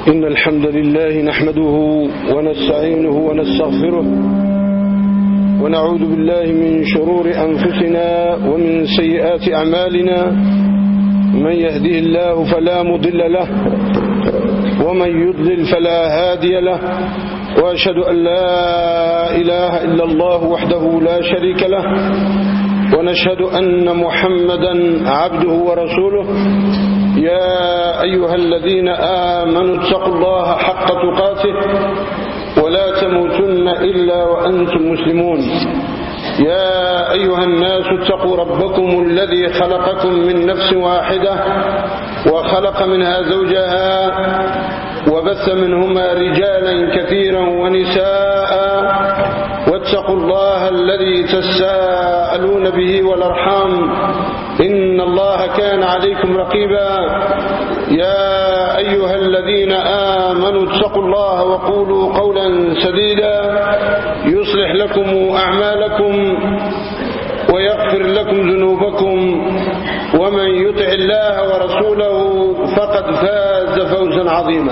إن الحمد لله نحمده ونستعينه ونستغفره ونعوذ بالله من شرور أنفسنا ومن سيئات أعمالنا. من يهديه الله فلا مضل له ومن يضلل فلا هادي له، وأشهد أن لا إله إلا الله وحده لا شريك له، ونشهد أن محمدا عبده ورسوله. يا أيها الذين آمنوا اتقوا الله حق تقاته ولا تموتن إلا وأنتم مسلمون. يا أيها الناس اتقوا ربكم الذي خلقكم من نفس واحدة وخلق منها زوجها وبث منهما رجالا كثيرا ونساء، واتقوا الله الذي تساءلون به والأرحام إن الله كان عليكم رقيبا. يا أيها الذين آمنوا اتقوا الله وقولوا قولا سديدا يصلح لكم أعمالكم ويغفر لكم ذنوبكم، ومن يطع الله ورسوله فقد فاز فوزا عظيما.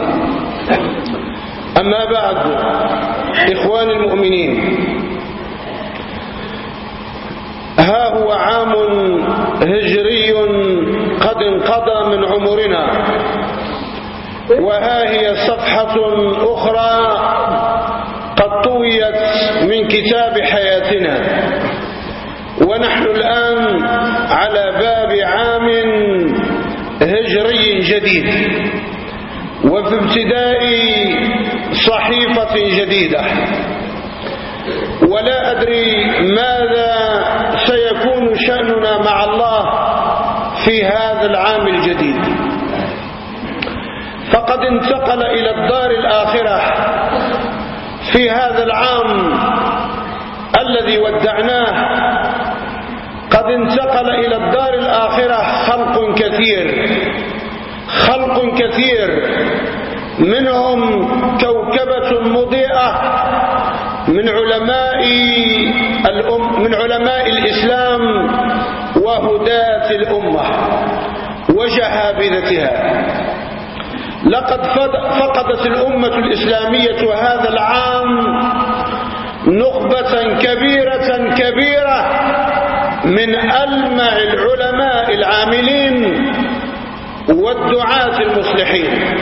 أما بعد، إخواني المؤمنين، ها هو عام هجري قد انقضى من عمرنا، وها هي صفحة أخرى قد طويت من كتاب حياتنا، ونحن الآن على باب عام هجري جديد، وفي ابتداء صحيفة جديدة. ولا أدري ماذا سيكون شأننا مع الله في هذا العام الجديد، فقد انتقل إلى الدار الآخرة في هذا العام الذي ودعناه. قد انتقل إلى الدار الآخرة خلق كثير منهم كوكبة مضيئة من علماء الإسلام وهداة الأمة وجهابذتها. لقد فقدت الأمة الإسلامية هذا العام نخبة كبيرة من ألمع العلماء العاملين والدعاة المصلحين.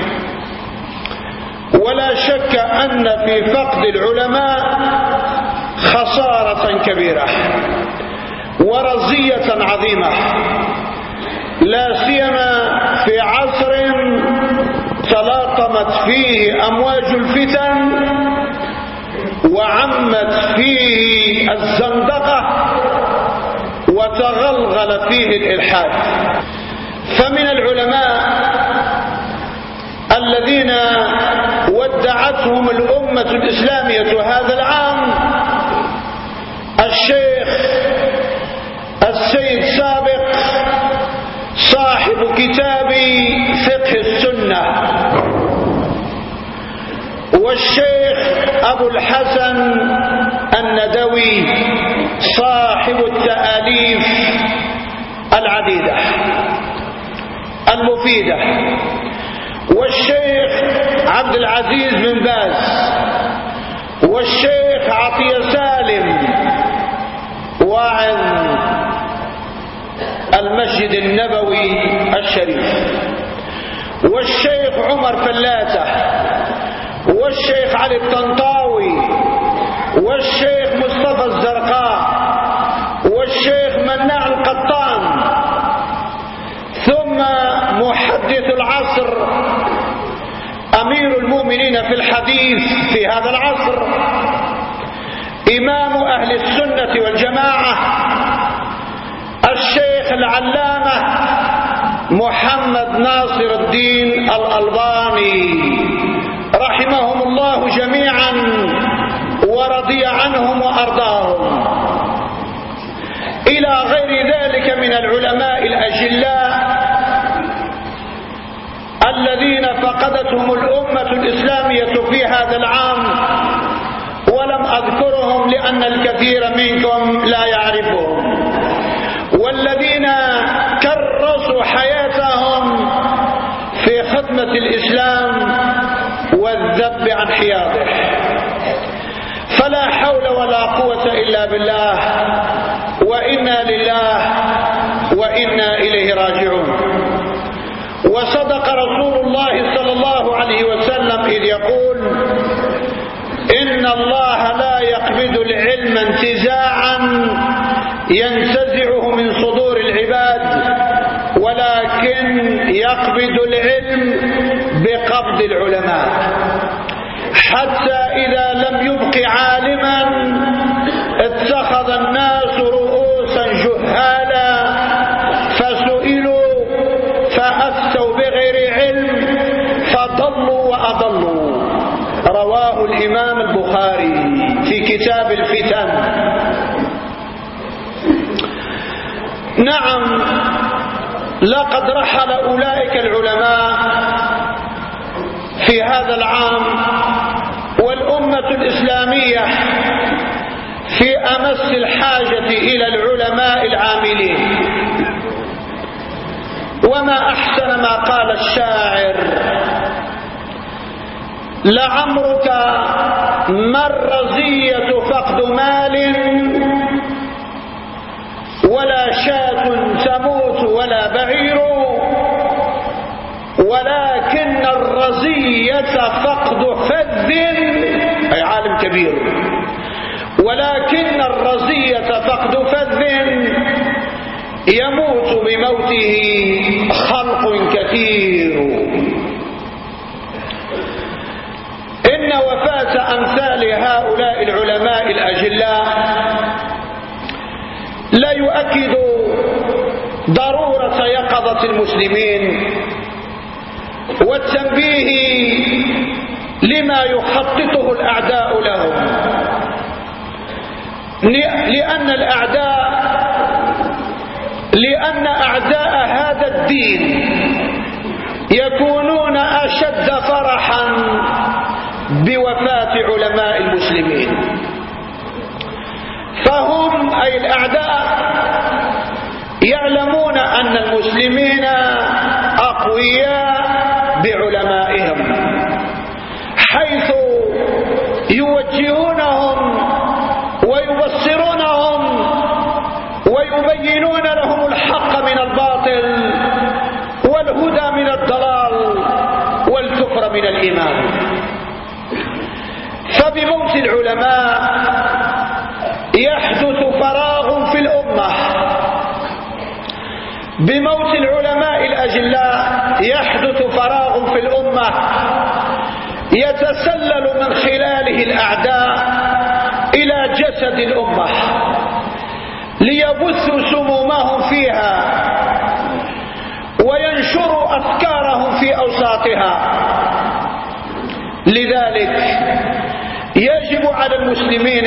ولا شك أن في فقد العلماء خسارة كبيرة ورزية عظيمة، لا سيما في عصر تلاطمت فيه أمواج الفتن وعمت فيه الزندقة وتغلغل فيه الإلحاد. فمن العلماء الذين ودعتهم الأمة الإسلامية هذا العام الشيخ السيد سابق صاحب كتاب فقه السنة، والشيخ أبو الحسن الندوي صاحب التآليف العديدة المفيدة، والشيخ عبد العزيز بن باز، والشيخ عطية سالم واعظ المسجد النبوي الشريف، والشيخ عمر فلاتة، والشيخ علي الطنطاوي، والشيخ مصطفى الزرقاء، والشيخ مناع القطان، ثم محدث العصر أمير المؤمنين في الحديث في هذا العصر، إمام أهل السنة والجماعة، الشيخ العلامة محمد ناصر الدين الألباني، رحمهم الله جميعا ورضي عنهم وأرضاهم، إلى غير ذلك من العلماء الأجلاء الذين فقدتهم الأمة الإسلامية في هذا العام، ولم أذكرهم لأن الكثير منكم لا يعرفهم، والذين كرسوا حياتهم في خدمة الإسلام عن حياضه. فلا حول ولا قوة إلا بالله، وإنا لله وإنا إليه راجعون. وصدق رسول الله صلى الله عليه وسلم إذ يقول: إن الله لا يقبض العلم انتزاعا ينتزعه من صدور العباد، ولكن يقبض العلم بقبض العلماء، حتى إذا لم يبق عالما اتخذ الناس رؤوسا جهالا فسئلوا فأفتوا بغير علم فضلوا وأضلوا. رواه الإمام البخاري في كتاب الفتن. نعم، لقد رحل أولئك العلماء في هذا العام، والأمة الإسلامية في أمس الحاجة إلى العلماء العاملين. وما أحسن ما قال الشاعر: لعمرك ما الرزية فقد مال، ولا شاة تموت ولا بعير، ولكن الرزية فقد فذ، أي عالم كبير، ولكن الرزية فقد فذ يموت بموته خلق كثير. إن وفاة أمثال هؤلاء العلماء الأجلاء لا يؤكد ضرورة يقظة المسلمين والتنبيه لما يخططه الأعداء لهم، لأن أعداء هذا الدين يكونون أشد فرحا بوفاة علماء المسلمين. فهم أي الأعداء يعلمون أن المسلمين أقوياء بعلمائهم، حيث يوجهونهم ويبصرونهم ويبينون لهم الحق من الباطل والهدى من الضلال والكفر من الإيمان. فبموت العلماء يحدث فراغ في الأمة، بموت العلماء الأجلاء يحدث فراغ في الأمة يتسلل من خلاله الأعداء إلى جسد الأمة ليبثوا سمومهم فيها وينشروا أفكارهم في أوساطها. لذلك يجب على المسلمين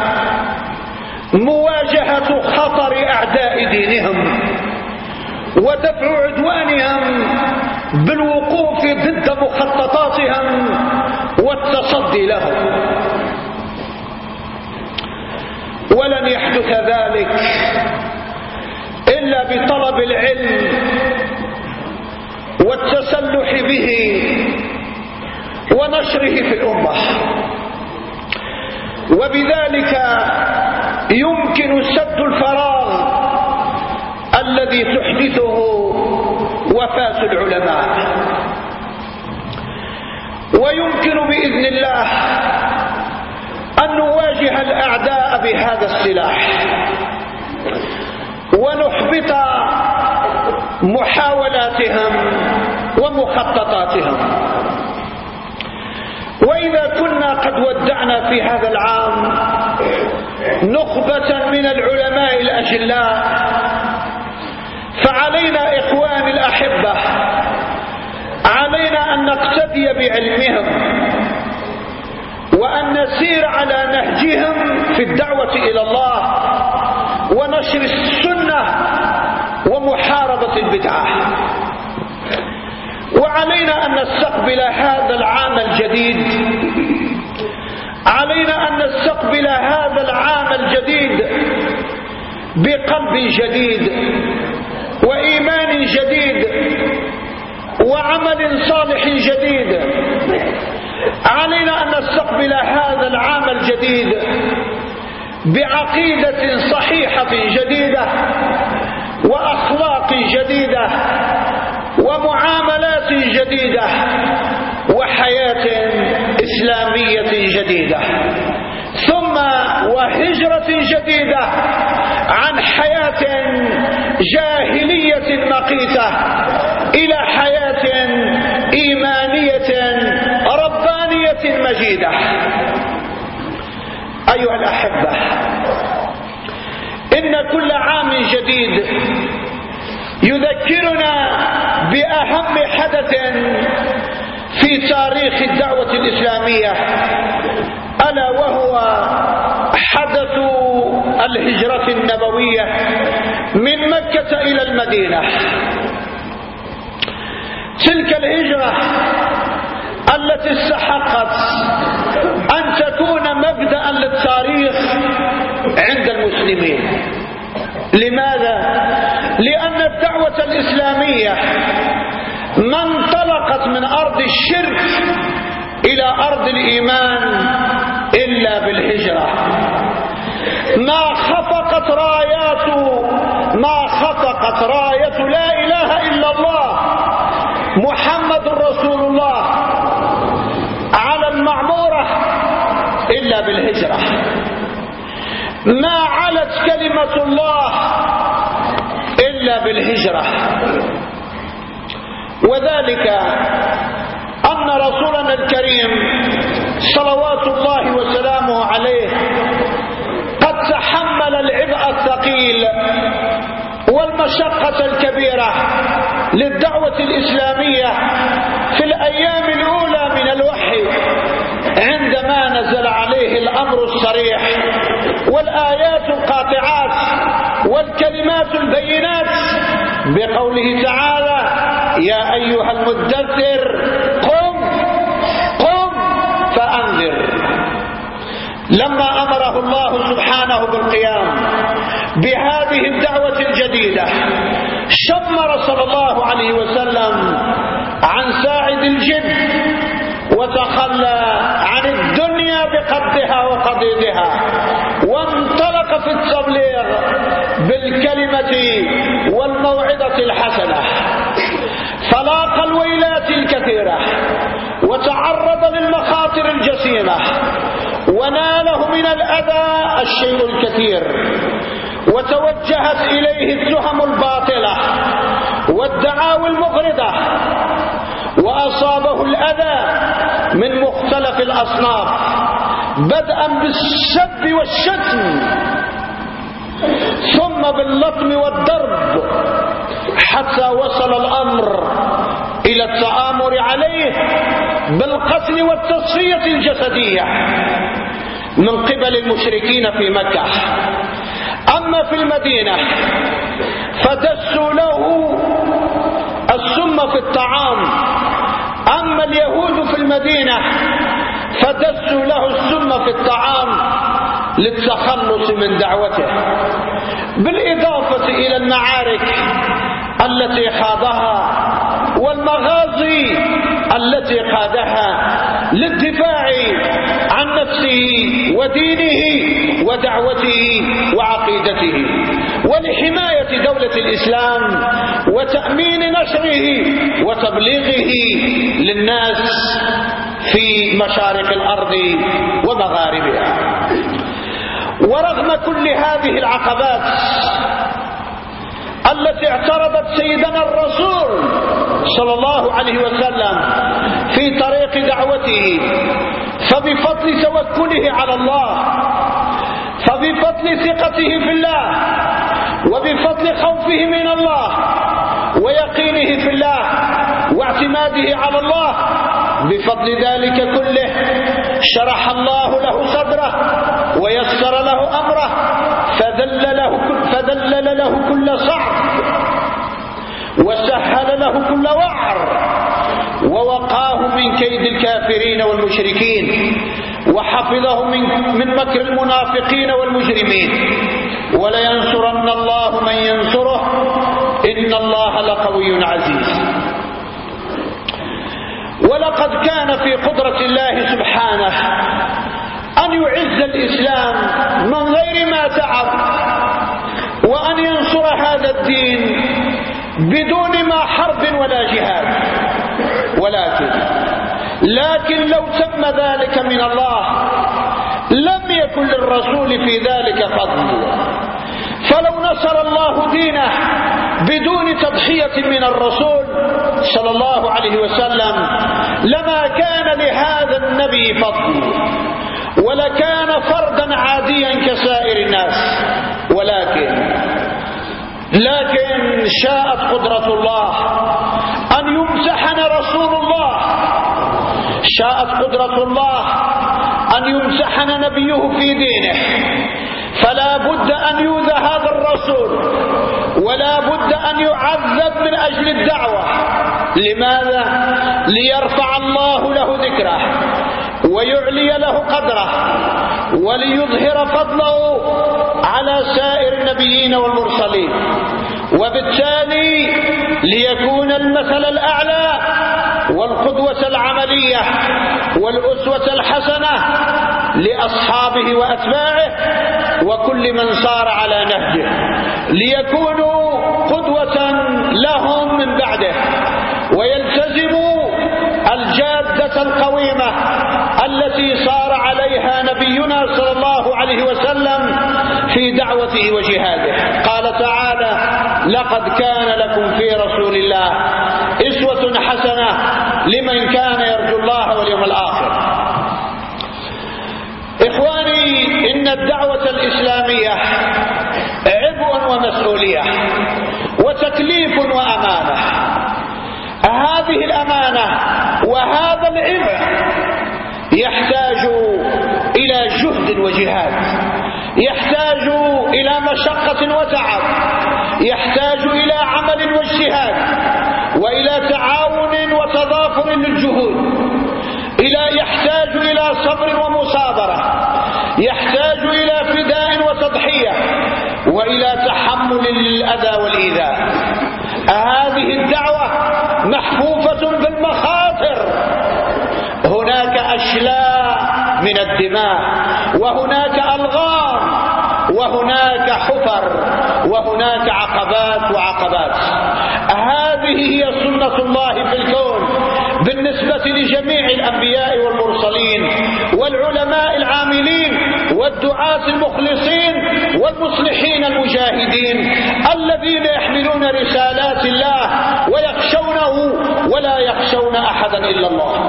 مواجهة خطر أعداء دينهم ودفع عدوانهم بالوقوف ضد مخططاتهم والتصدي لهم. ولن يحدث ذلك إلا بطلب العلم والتسلح به ونشره في الأمة، وبذلك يمكن سد الفراغ الذي تحدثه وفاة العلماء. ويمكن بإذن الله أن نواجه الأعداء بهذا السلاح ونحبط محاولاتهم ومخططاتهم. وإذا كنا قد ودعنا في هذا العام نخبة من العلماء الأجلاء، فعلينا إخواني الأحبة، علينا أن نقتدي بعلمهم وأن نسير على نهجهم في الدعوة إلى الله ونشر السنة ومحاربة البدعة. وعلينا أن نستقبل هذا العام الجديد، علينا أن نستقبل هذا العام الجديد بقلب جديد وإيمان جديد وعمل صالح جديد. علينا يستقبل هذا العام الجديد بعقيدة صحيحة جديدة وأخلاق جديدة ومعاملات جديدة وحياة إسلامية جديدة، ثم وهجرة جديدة عن حياة جاهلية مقيتة إلى حياة إيمانية ربانية مجيدة. أيها الأحبة، إن كل عام جديد يذكرنا بأهم حدث في تاريخ الدعوة الإسلامية، ألا وهو حدث الهجرة النبوية من مكة إلى المدينة. تلك الهجرة التي استحقت أن تكون مبدأ للتاريخ عند المسلمين. لماذا؟ لأن الدعوة الإسلامية ما انطلقت من أرض الشرك إلى أرض الإيمان إلا بالهجرة. ما خفقت راية لا إله إلا الله محمد رسول الله على المعمورة إلا بالهجرة. ما علت كلمة الله إلا بالهجرة. وذلك أن رسولنا الكريم صلوات الله وسلامه عليه قد تحمل العبء الثقيل والمشقة الكبيرة للدعوة الإسلامية في الأيام الأولى من الوحي، عندما نزل عليه الأمر الصريح والآيات القاطعات والكلمات البينات بقوله تعالى: يا أيها المدثر قم فأنذر. لما أمره الله سبحانه بالقيام بهذه الدعوة الجديدة شمر صلى الله عليه وسلم عن ساعد الجد وتخلى عن الدنيا بقبضها وقضيضها، وانطلق في التبليغ بالكلمة والموعظة الحسنة، فلاق الويلات الكثيرة وتعرض للمخاطر الجسيمة وناله من الأذى الشيء الكثير، وتوجهت إليه التهم الباطلة والدعاوى المغرضة، وأصابه الأذى من مختلف الأصناف بدءا بالسب والشتم ثم باللطم والضرب، حتى وصل الأمر إلى التآمر عليه بالقتل والتصفية الجسدية من قبل المشركين في مكة. أما في المدينة فدسوا له السم في الطعام. أما اليهود في المدينة فدسوا له السم في الطعام للتخلص من دعوته، بالإضافة إلى المعارك التي خاضها والمغازي التي قادها للدفاع عن نفسه ودينه ودعوته وعقيدته، ولحماية دولة الإسلام وتأمين نشره وتبليغه للناس في مشارق الأرض ومغاربها. ورغم كل هذه العقبات التي اعترضت سيدنا الرسول صلى الله عليه وسلم في طريق دعوته، فبفضل توكله على الله، فبفضل ثقته في الله، وبفضل خوفه من الله ويقينه في الله واعتماده على الله، بفضل ذلك كله شرح الله له صدره ويسر له أمره، فذلل له كل صعب وسهل له كل وعر، ووقاه من كيد الكافرين والمشركين، وحفظه من مكر المنافقين والمجرمين. ولينصرن الله من ينصره إن الله لقوي عزيز. ولقد كان في قدرة الله سبحانه الإسلام من غير ما تعب، وأن ينصر هذا الدين بدون ما حرب ولا جهاد. لكن لو تم ذلك من الله لم يكن للرسول في ذلك فضل. فلو نصر الله دينه بدون تضحية من الرسول صلى الله عليه وسلم لما كان لهذا النبي فضل، ولكان فردا عاديا كسائر الناس. لكن شاءت قدرة الله أن يمتحن رسول الله، شاءت قدرة الله أن يمتحن نبيه في دينه، فلا بد أن يؤذى هذا الرسول، ولا بد أن يعذب من أجل الدعوة. لماذا؟ ليرفع الله له ذكره ويعلي له قدره وليظهر فضله على سائر النبيين والمرسلين، وبالتالي ليكون المثل الأعلى والقدوة العملية والأسوة الحسنة لأصحابه وأتباعه وكل من صار على نهجه، ليكونوا قدوة لهم من بعده ويلتزموا الجادة القويمة التي صار عليها نبينا صلى الله عليه وسلم في دعوته وجهاده. قال تعالى: لقد كان لكم في رسول الله أسوة حسنة لمن كان يرجو الله واليوم الآخر. إخواني، إن الدعوة الإسلامية عبء ومسؤولية وتكليف وأمانة. هذه الأمانة وهذا العبء يحتاج إلى جهد وجهاد، يحتاج إلى مشقة وتعب، يحتاج إلى عمل واجتهاد، وإلى تعاون وتضافر للجهود، يحتاج إلى صبر ومصابرة، يحتاج إلى فداء وتضحية، وإلى تحمل للأذى والإيذاء. هذه الدعوة محفوفة بالمخاطر، هناك أشلاء من الدماء، وهناك ألغام، وهناك حفر، وهناك عقبات. هذه هي سنة الله في الكون بالنسبة لجميع الأنبياء والمرسلين والعلماء العاملين والدعاة المخلصين والمصلحين المجاهدين الذين يحملون رسالات الله ويخشونه ولا يخشون أحدا إلا الله.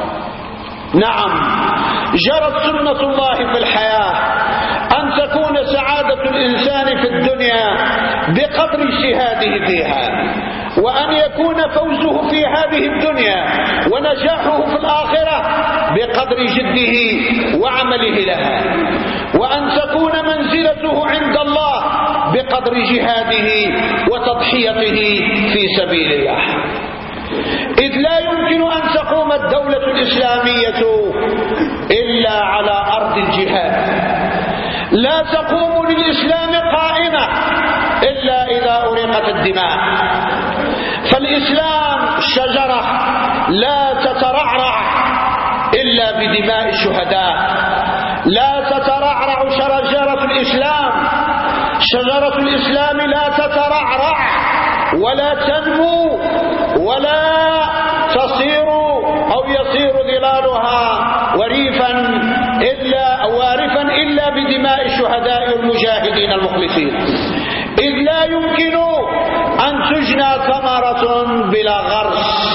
نعم، جرت سنة الله في الحياة أن تكون سعادة الإنسان في الدنيا بقدر اجتهاده فيها، وأن يكون فوزه في هذه الدنيا ونجاحه في الآخرة بقدر جده وعمله لها، وأن تكون منزلته عند الله بقدر جهاده وتضحيته في سبيل الله. إذ لا يمكن أن تقوم الدولة الإسلامية إلا على أرض الجهاد، لا تقوم للإسلام قائمة إلا إذا أريقت الدماء. فالإسلام شجرة لا تترعرع إلا بدماء الشهداء، لا تترعرع شجرة الإسلام. شجرة الإسلام لا تترعرع ولا تنمو ولا تصير أو يصير ظلالها وارفا إلا بدماء الشهداء والمجاهدين المخلصين. إذ لا يمكن أن تجنى ثمرة بلا غرس،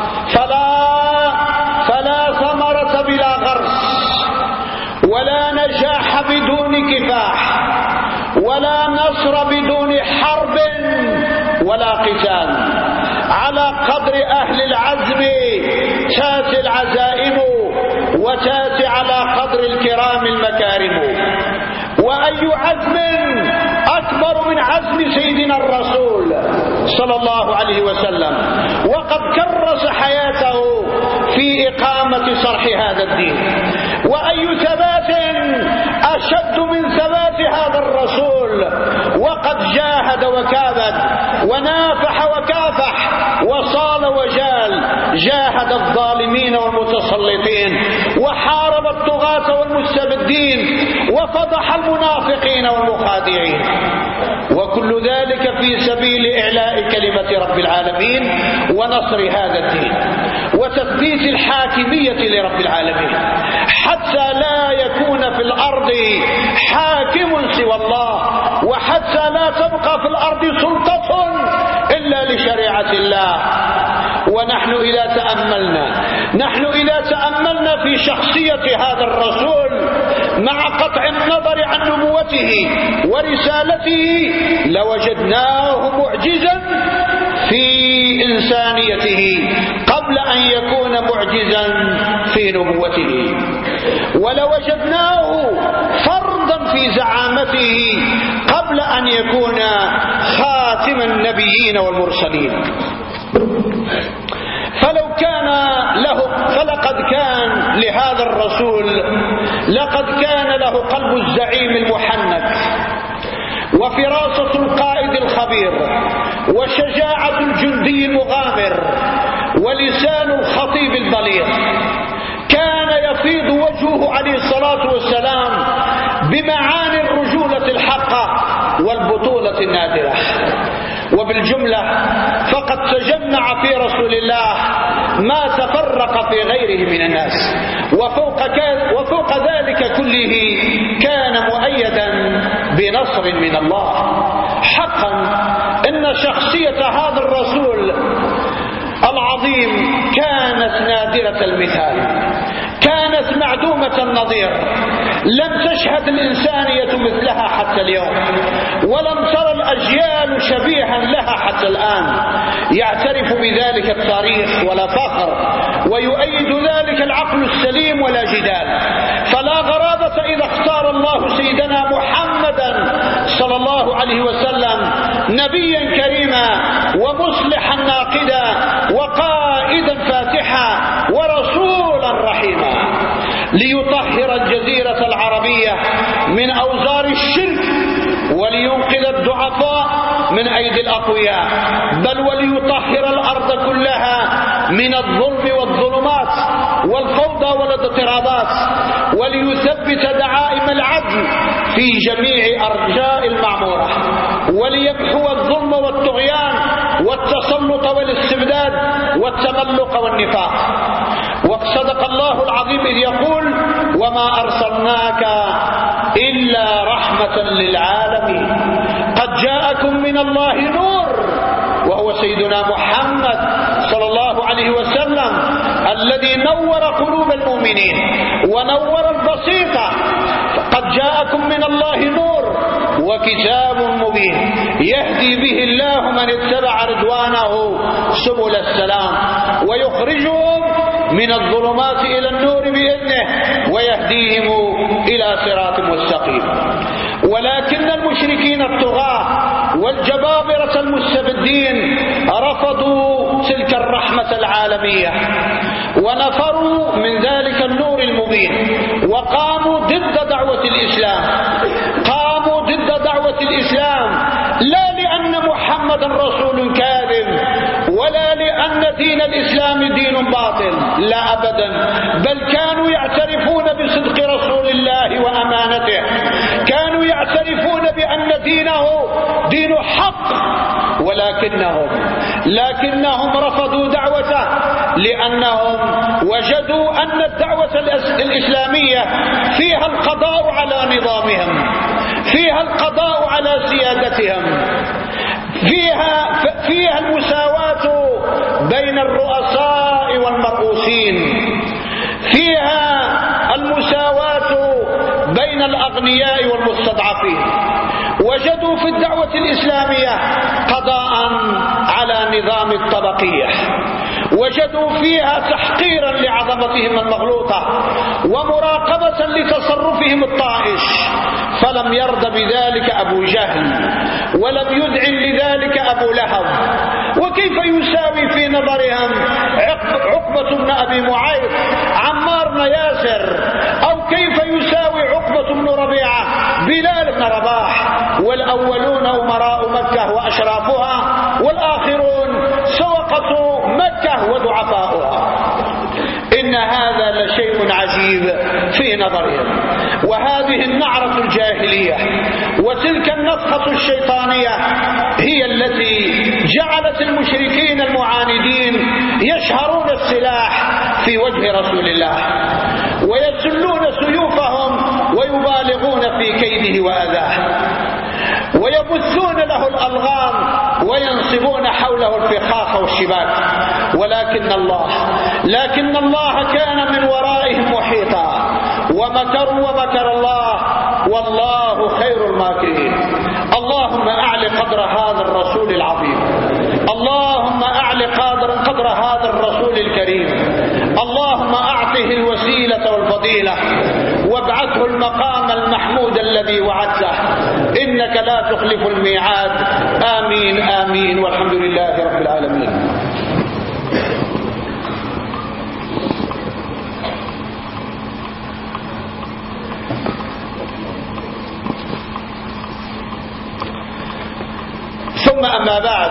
فلا ثمرة بلا غرس، ولا نجاح بدون كفاح، ولا نصر بدون حرب ولا قتال. على قدر أهل العزم تاتي العزائم، وتاتي على قدر الكرام المكارم. وأي عزم أكبر من عزم سيدنا الرسول صلى الله عليه وسلم، وقد كرس حياته في إقامة صرح هذا الدين. وأي ثبات أشد من ثبات هذا الرسول، وقد جاهد وكابد ونافح وكافح وصال وجال، جاهد الظالمين والمتسلطين، وحارب الطغاة والمستبدين الدين وفضح المنافقين والمخادعين، وكل ذلك في سبيل إعلاء كلمة رب العالمين ونصر هذا الدين وتثبيت الحاكمية لرب العالمين، حتى لا يكون في الأرض حاكم سوى الله، وحتى لا تبقى في الأرض سلطة إلا لشريعة الله. ونحن إذا تأملنا في شخصية هذا الرسول مع قطع النظر عن نبوته ورسالته لوجدناه معجزا في إنسانيته قبل أن يكون معجزا في نبوته، ولوجدناه فردا في زعامته قبل أن يكون خاتم النبيين والمرسلين. فلقد كان لهذا الرسول له قلب الزعيم المحنك، وفراسة القائد الخبير، وشجاعة الجندي المغامر، ولسان الخطيب البليغ. كان يفيض وجهه عليه الصلاة والسلام بمعاني الرجولة الحقة والبطولة النادرة. وبالجملة فقد تجمع في رسول الله ما تفرق في غيره من الناس، وفوق ذلك كله كان مؤيدا بنصر من الله. حقا إن شخصية هذا الرسول العظيم كانت نادرة المثال، كانت معدومة النظير، لم تشهد الإنسانية مثلها حتى اليوم، ولم ترى الأجيال شبيها لها حتى الآن. يعترف بذلك التاريخ ولا فخر، ويؤيد ذلك العقل السليم ولا جدال. فلا غرابة إذا اختار الله سيدنا محمدا صلى الله عليه وسلم نبيا كريما ومصلحا ناقدا وقائدا فاتحا ورسولا رحيما، ليطهر الجزيرة العربية من أوزار الشرك، ولينقذ الضعفاء من أيدي الأقوياء، بل وليطهر الأرض كلها من الظلم والظلمات والفوضى والاضطرابات، وليثبت دعائم العدل في جميع أرجاء المعمورة، وليمحو الظلم والطغيان والتسلط والاستبداد والتملق والنفاق. وصدق الله العظيم إذ يقول: وما أرسلناك إلا رحمة للعالمين، قد جاءكم من الله نور، وهو سيدنا محمد صلى الله عليه وسلم الذي نور قلوب المؤمنين ونور البسيطة. قد جاءكم من الله نور وكتاب مبين يهدي به الله من اتبع رضوانه سبل السلام، ويخرجهم من الظلمات إلى النور بإذنه، ويهديهم إلى صراط مستقيم. ولكن المشركين الطغاة والجبابرة المستبدين رفضوا تلك الرحمة العالمية، ونفروا من ذلك النور المبين، وقاموا ضد دعوة الإسلام. قاموا ضد دعوة الإسلام لا لأن محمدا رسول كاذب، ولا لأن دين الإسلام دين باطل، لا أبدا، بل كانوا يعترفون بصدق رسول الله وأمانته، كانوا يعترفون بأن دينه دين حق، لكنهم رفضوا دعوته، لأنهم وجدوا أن الدعوة الإسلامية فيها القضاء على نظامهم، فيها القضاء على سيادتهم، فيها المساواة بين الرؤساء والمرؤوسين، فيها المساواة بين الأغنياء والمستضعفين. وجدوا في الدعوة الإسلامية قضاء على نظام الطبقية، وجدوا فيها تحقيرا لعظمتهم المغلوطة ومراقبة لتصرفهم الطائش. فلم يرضى بذلك أبو جهل، ولم يذعن لذلك أبو لهب. وكيف يساوي في نظرهم عقبة بن أبي معيط عمار بن ياسر، أو كيف يساوي عقبة بن ربيعة بلال بن رباح؟ والأولون أمراء مكة وأشرافها، والآخرون سوقة مكة وضعفاؤها. إن هذا لشيء عجيب في نظرهم. وهذه النعرة الجاهلية وتلك النفخة الشيطانية هي التي جعلت المشركين المعاندين يشهرون السلاح في وجه رسول الله ويسلون سيوفهم ويبالغون في كيده وأذاه ويبثون له الألغام وينصبون حوله الفخاخ والشباك. لكن الله كان من ورائهم محيطا ومكروا ومكر الله والله خير الماكرين. اللهم أعل قدر هذا الرسول العظيم، اللهم أعل قدر هذا الرسول الكريم، اللهم أعطه الوسيلة والفضيلة وابعثه المقام المحمود الذي وعدته إنك لا تخلف الميعاد. آمين آمين والحمد لله رب العالمين. ثم أما بعد،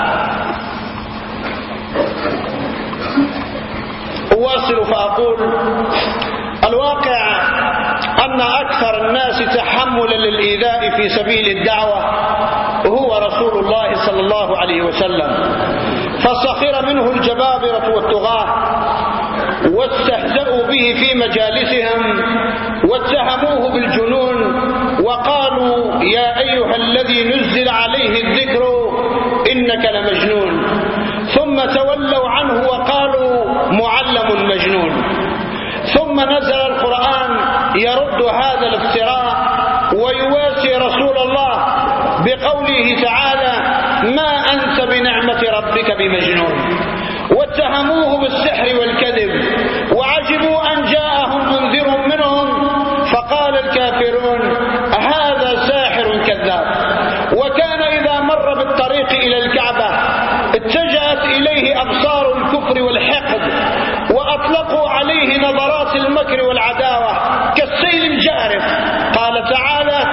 أواصل فأقول: الواقع أن أكثر الناس تحملا للإيذاء في سبيل الدعوة هو رسول الله صلى الله عليه وسلم، فسخر منه الجبابرة والطغاة واستهزأوا به في مجالسهم واتهموه بالجنون وقالوا: يا أيها الذي نزل عليه الذكر إنك لمجنون، ثم تولوا عنه وقالوا: معلم مجنون. ثم نزل القرآن يرد هذا الافتراء ويواسي رسول الله بقوله تعالى: ما أنت بنعمة ربك بمجنون. واتهموه بالسحر والكذب وعجبوا أن جاءهم منذر منهم فقال الكافرون: هذا ساحر كذاب. وكان إذا مر بالطريق إلى الكعبة اتجهت إليه أبصار الكفر والحقد وأطلقوا عليه نظرات المكر والعداوة كالسيل الجارف. قال تعالى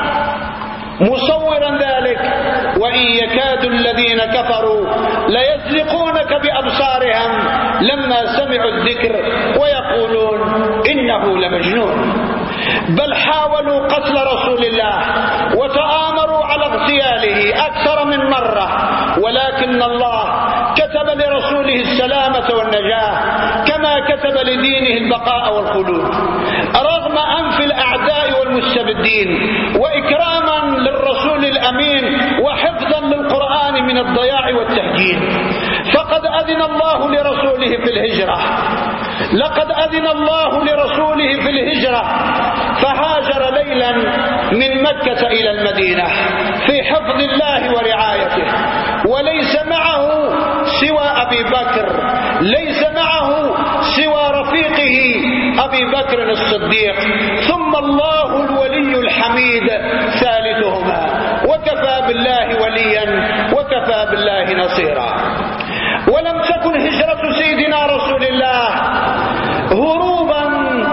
مصورا ذلك: وإن يكاد الذين كفروا ليزلقونك بأبصارهم لما سمعوا الذكر ويقولون إنه لمجنون. بل حاولوا قتل رسول الله وتآمروا على اغتياله أكثر من مرة، ولكن الله كتب لرسوله السلامة والنجاة كما كتب لدينه البقاء والخلود، رغم أنف الأعداء والمستبدين، وإكراما للرسول الأمين وحفظا للقرآن من الضياع والتهجين. فقد أذن الله لرسوله في الهجرة، لقد أذن الله لرسوله في الهجرة، فهاجر ليلا من مكة إلى المدينة في حفظ الله ورعايته، وليس معه سوى أبي بكر، ليس معه سوى رفيقه أبي بكر الصديق، ثم الله الولي الحميد ثالثهما، وكفى بالله وليا وكفى بالله نصيرا. ولم تكن هجرة سيدنا رسول الله هروبا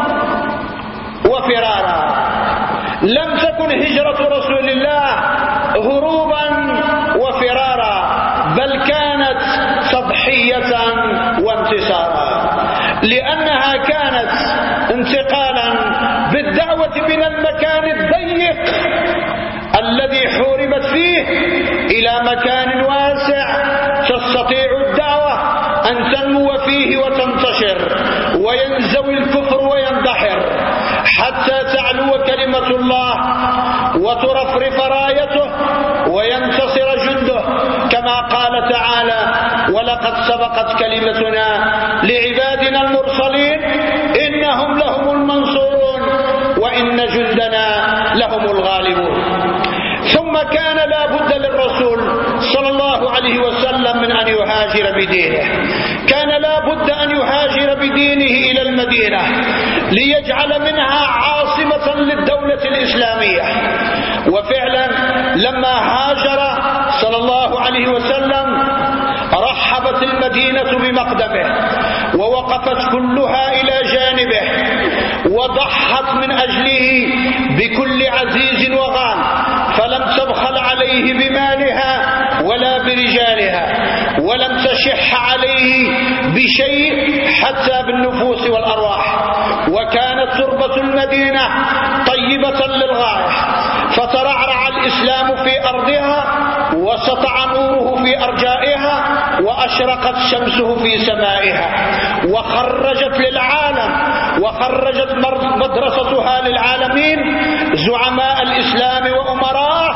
وفرارا، لم تكن هجرة رسول الله هروبا وفرارا، بل كانت تضحية وانتصارا، لأنها كانت انتقالا بالدعوة من المكان الضيق الذي حوربت فيه إلى مكان واسع تستطيع الدعوة أن تنمو فيه وتنتشر وينزوي الكفر ويندحر حتى تعلو كلمة الله وترفرف رايته وينتصر جنده، كما قال تعالى: ولقد سبقت كلمتنا لعبادنا المرسلين إنهم لهم المنصورون وإن جندنا لهم الغالبون. ثم كان لا بد للرسول صلى الله عليه وسلم من أن يهاجر بدينه، كان لا بد أن يهاجر بدينه إلى المدينة ليجعل منها عاصمة للدولة الإسلامية. وفعلا لما هاجر صلى الله عليه وسلم رحبت المدينة بمقدمه ووقفت كلها إلى جانبه وضحت من أجله بكل عزيز وغال، فلم تبخل عليه بمالها ولا برجالها، ولم تشح عليه بشيء حتى بالنفوس والأرواح، وكانت تربة المدينة طيبة للغاية، فترعرع الإسلام في أرضها وسطع نوره في أرجائها وأشرقت شمسه في سمائها، وخرجت للعالم وخرجت مدرستها للعالمين زعماء الإسلام وأمراءه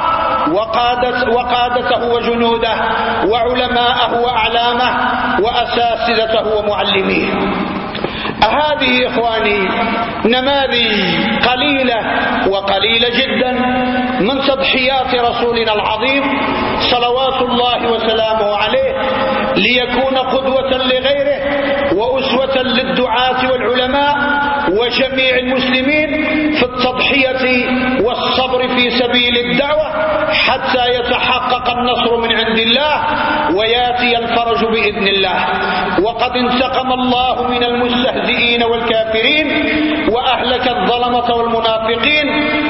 وقادته وجنوده وعلماءه وأعلامه وأساتذته ومعلميه. هذه إخواني نماذج قليلة وقليلة جدا من تضحيات رسولنا العظيم صلوات الله وسلامه عليه، ليكون قدوة لغيره وأسوة للدعاة والعلماء وجميع المسلمين في التضحية والصبر في سبيل الدعوة حتى يتحقق النصر من عند الله وياتي الفرج بإذن الله. وقد انتقم الله من المستهزئين والكافرين وأهلك الظلمة والمنافقين،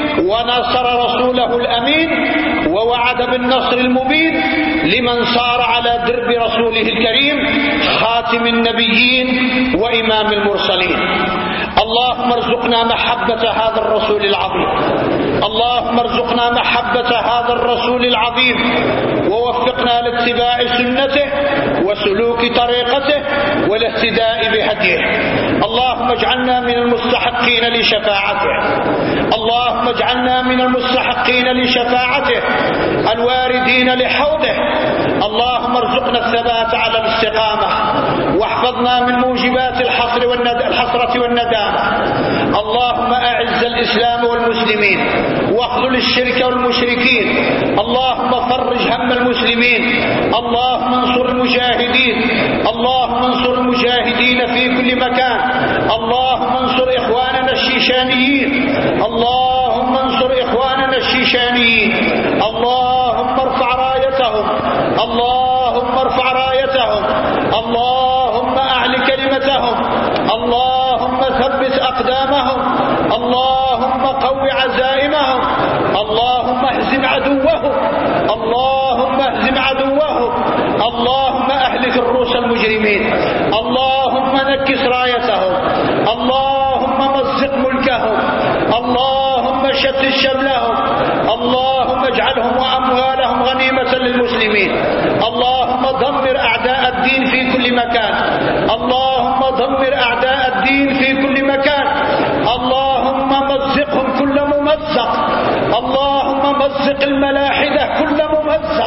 ونصر رسوله الأمين ووعد بالنصر المبين لمن صار على درب رسوله الكريم خاتم النبيين وإمام المرسلين. اللهم ارزقنا محبة هذا الرسول العظيم، اللهم ارزقنا محبة هذا الرسول العظيم، ووفقنا لاتباع سنته وسلوك طريقته والاهتداء بهديه. اللهم اجعلنا من المستحقين لشفاعته، اللهم اجعلنا من المستحقين لشفاعته الواردين لحوضه. اللهم ارزقنا الثبات على الاستقامة، واحفظنا من موجبات الحسرة والندامة. اللهم أعز الإسلام والمسلمين واخذل الشرك والمشركين. اللهم فرج هم المسلمين، اللهم انصر المجاهدين، اللهم انصر المجاهدين في كل مكان. اللهم انصر إخواننا الشيشانيين، اللهم انصر إخواننا الشيشانيين. اللهم ارفع رايتهم، اللهم ارفع رايتهم، اللهم أعل كلمتهم، اللهم ثبت أقدامهم، اللهم قو عزائمهم، اللهم اهزم عدوهم، اللهم اهزم عدوهم، اللهم أهلك الروس المجرمين، اللهم نكس رايتهم، اللهم مزق ملكهم، اللهم شتت شملهم، اللهم اجعلهم وأموالهم غنيمة للمسلمين. اللهم دمر أعداء الدين في كل مكان، اللهم دمر أعداء الدين في كل مكان، اللهم مزقهم كل ممزق، اللهم مزق الملاحدة كل ممزق،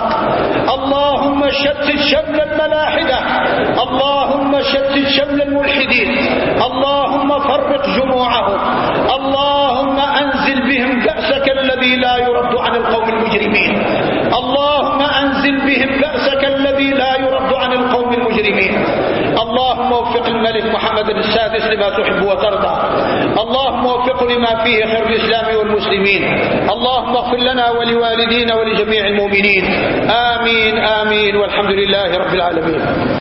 اللهم شتت شمل الملاحدة، اللهم شتت شمل الملحدين، اللهم فرق جموعهم، اللهم أنزل بهم بأسك الذي لا يرد عن القوم المجرمين، اللهم أنزل بهم بأسك الذي لا يرد عن القوم المجرمين. اللهم وفق الملك محمد السادس لما تحب وترضى، اللهم وفقه لما فيه خير الإسلام والمسلمين. اللهم اغفر لنا ولوالدينا ولجميع المؤمنين. آمين آمين، والحمد لله رب العالمين.